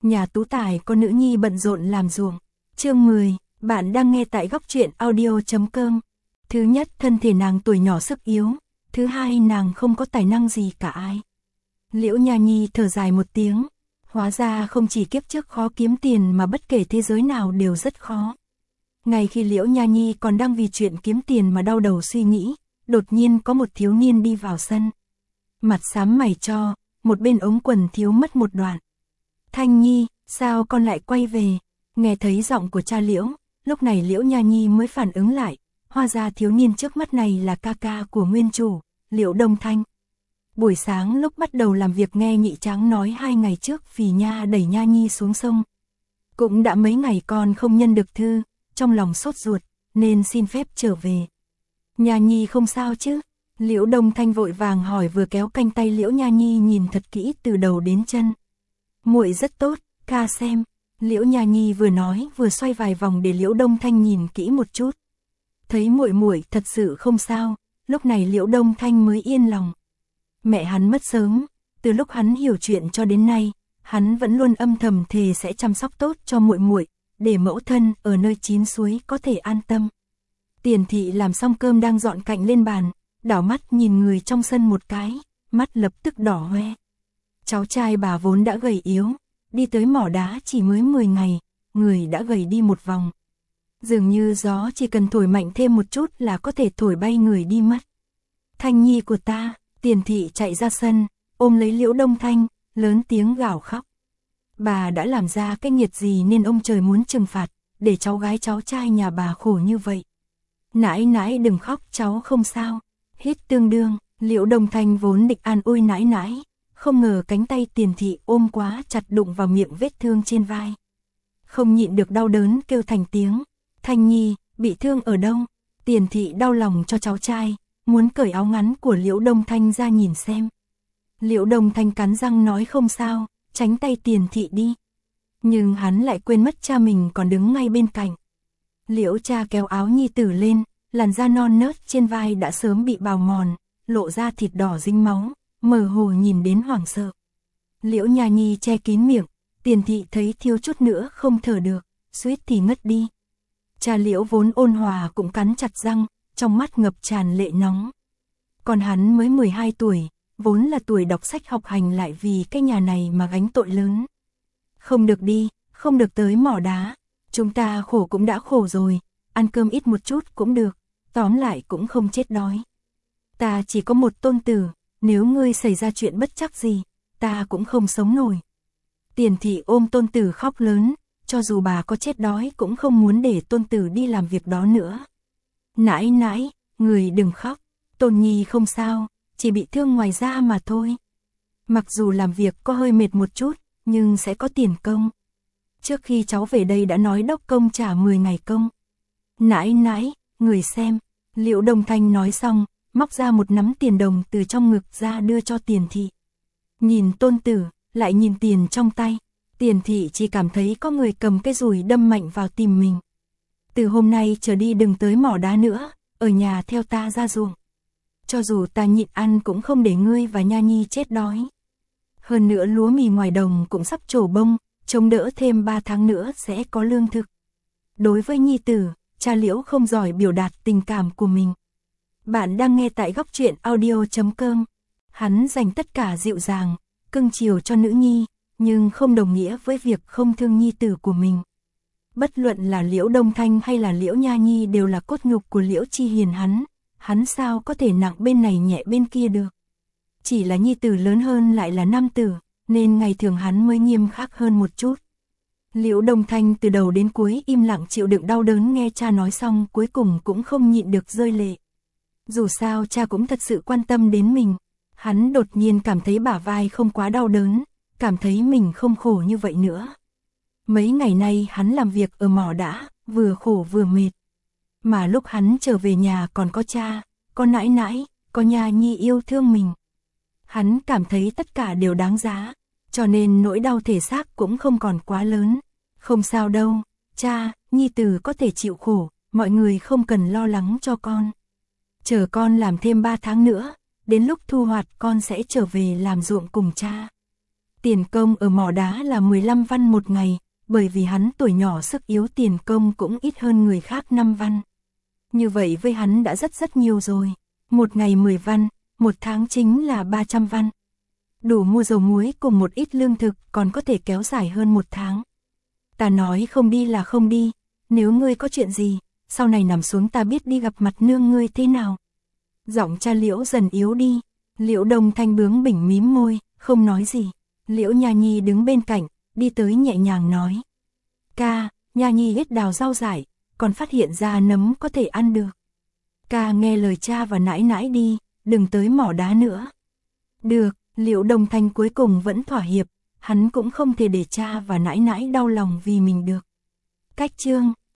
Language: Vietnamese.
Nhà Tú Tài có nữ nhi bận rộn làm ruộng. Chương 10, bạn đang nghe tại góc truyện audio.com. Thứ nhất, thân thể nàng tuổi nhỏ sức yếu. Thứ hai, nàng không có tài năng gì cả ai. Liễu Nha Nhi thở dài một tiếng. Hóa ra không chỉ kiếp trước khó kiếm tiền mà bất kể thế giới nào đều rất khó. Ngay khi Liễu Nha Nhi còn đang vì chuyện kiếm tiền mà đau đầu suy nghĩ, đột nhiên có một thiếu niên đi vào sân. Mặt xám mày cho, một bên ống quần thiếu mất một đoạn. Thanh Nhi, sao con lại quay về? Nghe thấy giọng của cha Liễu, lúc này Liễu Nha Nhi mới phản ứng lại. Hóa ra thiếu niên trước mắt này là ca ca của nguyên chủ, Liễu Đông Thanh. Buổi sáng lúc bắt đầu làm việc nghe nhị tráng nói 2 ngày trước vì Nha đẩy Nha Nhi xuống sông. Cũng đã mấy ngày con không nhân được thư, trong lòng sốt ruột, nên xin phép trở về. Nha Nhi không sao chứ? Liễu Đông Thanh vội vàng hỏi vừa kéo canh tay Liễu Nha Nhi nhìn thật kỹ từ đầu đến chân. Muội rất tốt, ca xem. Liễu Nha Nhi vừa nói vừa xoay vài vòng để Liễu Đông Thanh nhìn kỹ một chút. Thấy muội thật sự không sao, lúc này Liễu Đông Thanh mới yên lòng. Mẹ hắn mất sớm, từ lúc hắn hiểu chuyện cho đến nay, hắn vẫn luôn âm thầm thề sẽ chăm sóc tốt cho muội, để mẫu thân ở nơi chín suối có thể an tâm. Tiền thị làm xong cơm đang dọn cạnh lên bàn, đảo mắt nhìn người trong sân một cái, mắt lập tức đỏ hoe. Cháu trai bà vốn đã gầy yếu, đi tới mỏ đá chỉ mới 10 ngày, người đã gầy đi một vòng. Dường như gió chỉ cần thổi mạnh thêm một chút là có thể thổi bay người đi mất. Thanh Nhi của ta, Tiền thị chạy ra sân, ôm lấy Liễu Đông Thanh, lớn tiếng gào khóc. Bà đã làm ra cái nghiệt gì nên ông trời muốn trừng phạt, để cháu gái cháu trai nhà bà khổ như vậy. Nãi nãi đừng khóc, cháu không sao. Hít tương đương, Liễu Đông Thanh vốn định an ủi nãi nãi, không ngờ cánh tay Tiền thị ôm quá chặt đụng vào miệng vết thương trên vai. Không nhịn được đau đớn kêu thành tiếng. Thanh Nhi, bị thương ở đâu? Tiền thị đau lòng cho cháu trai, muốn cởi áo ngắn của Liễu Đông Thanh ra nhìn xem. Liễu Đông Thanh cắn răng nói không sao, tránh tay Tiền thị đi. Nhưng hắn lại quên mất cha mình còn đứng ngay bên cạnh. Liễu cha kéo áo nhi tử lên, làn da non nớt trên vai đã sớm bị bào mòn, lộ ra thịt đỏ dính máu, mơ hồ nhìn đến hoảng sợ. Liễu Nha Nhi che kín miệng, Tiền thị thấy thiếu chút nữa không thở được, suýt thì ngất đi. Cha Liễu vốn ôn hòa cũng cắn chặt răng, trong mắt ngập tràn lệ nóng. Còn hắn mới 12 tuổi, vốn là tuổi đọc sách học hành lại vì cái nhà này mà gánh tội lớn. Không được đi, không được tới mỏ đá, chúng ta khổ cũng đã khổ rồi, ăn cơm ít một chút cũng được, tóm lại cũng không chết đói. Ta chỉ có một tôn tử, nếu ngươi xảy ra chuyện bất trắc gì, ta cũng không sống nổi. Tiền thị ôm tôn tử khóc lớn, cho dù bà có chết đói cũng không muốn để tôn tử đi làm việc đó nữa. Nãi nãi, người đừng khóc, Tôn Nhi không sao, chỉ bị thương ngoài da mà thôi. Mặc dù làm việc có hơi mệt một chút, nhưng sẽ có tiền công. Trước khi cháu về đây đã nói đốc công trả 10 ngày công. Nãi nãi, người xem, Liễu Đông Thanh nói xong, móc ra một nắm tiền đồng từ trong ngực ra đưa cho Tiền thị. Nhìn tôn tử, lại nhìn tiền trong tay, Tiền thị chỉ cảm thấy có người cầm cái dùi đâm mạnh vào tim mình. Từ hôm nay trở đi đừng tới mỏ đá nữa, ở nhà theo ta ra ruộng. Cho dù ta nhịn ăn cũng không để ngươi và Nha Nhi chết đói. Hơn nữa lúa mì ngoài đồng cũng sắp trổ bông, chống đỡ thêm 3 tháng nữa sẽ có lương thực. Đối với nhi tử, cha Liễu không giỏi biểu đạt tình cảm của mình. Bạn đang nghe tại góc truyện audio.com. Hắn dành tất cả dịu dàng, cưng chiều cho nữ nhi, nhưng không đồng nghĩa với việc không thương nhi tử của mình. Bất luận là Liễu Đông Thanh hay là Liễu Nha Nhi đều là cốt nhục của Liễu Chi Hiền hắn sao có thể nặng bên này nhẹ bên kia được. Chỉ là nhi tử lớn hơn lại là nam tử, nên ngày thường hắn mới nghiêm khắc hơn một chút. Liễu Đông Thanh từ đầu đến cuối im lặng chịu đựng đau đớn nghe cha nói xong cuối cùng cũng không nhịn được rơi lệ. Dù sao cha cũng thật sự quan tâm đến mình, hắn đột nhiên cảm thấy bả vai không quá đau đớn, cảm thấy mình không khổ như vậy nữa. Mấy ngày nay hắn làm việc ở mỏ đá, vừa khổ vừa mệt. Mà lúc hắn trở về nhà còn có cha, có nãi nãi, có Nha Nhi yêu thương mình. Hắn cảm thấy tất cả đều đáng giá, cho nên nỗi đau thể xác cũng không còn quá lớn. Không sao đâu, cha, nhi tử có thể chịu khổ, mọi người không cần lo lắng cho con. Chờ con làm thêm 3 tháng nữa, đến lúc thu hoạch con sẽ trở về làm ruộng cùng cha. Tiền công ở mỏ đá là 15 văn một ngày, bởi vì hắn tuổi nhỏ sức yếu tiền công cũng ít hơn người khác 5 văn. Như vậy với hắn đã rất nhiều rồi. Một ngày 10 văn, một tháng chính là 300 văn. Đủ mua dầu muối cùng một ít lương thực, còn có thể kéo dài hơn một tháng. Ta nói không đi là không đi, nếu ngươi có chuyện gì, sau này nằm xuống ta biết đi gặp mặt nương ngươi thế nào. Giọng cha Liễu dần yếu đi, Liễu Đông Thanh bướng bỉnh mím môi, không nói gì. Liễu Nha Nhi đứng bên cạnh, đi tới nhẹ nhàng nói. Ca, Nha Nhi hết đào rau dại, còn phát hiện ra nấm có thể ăn được. Ca nghe lời cha và nãi nãi đi, đừng tới mỏ đá nữa. Được, Liễu Đông Thanh cuối cùng vẫn thỏa hiệp, hắn cũng không thể để cha và nãi nãi đau lòng vì mình được. Cách chương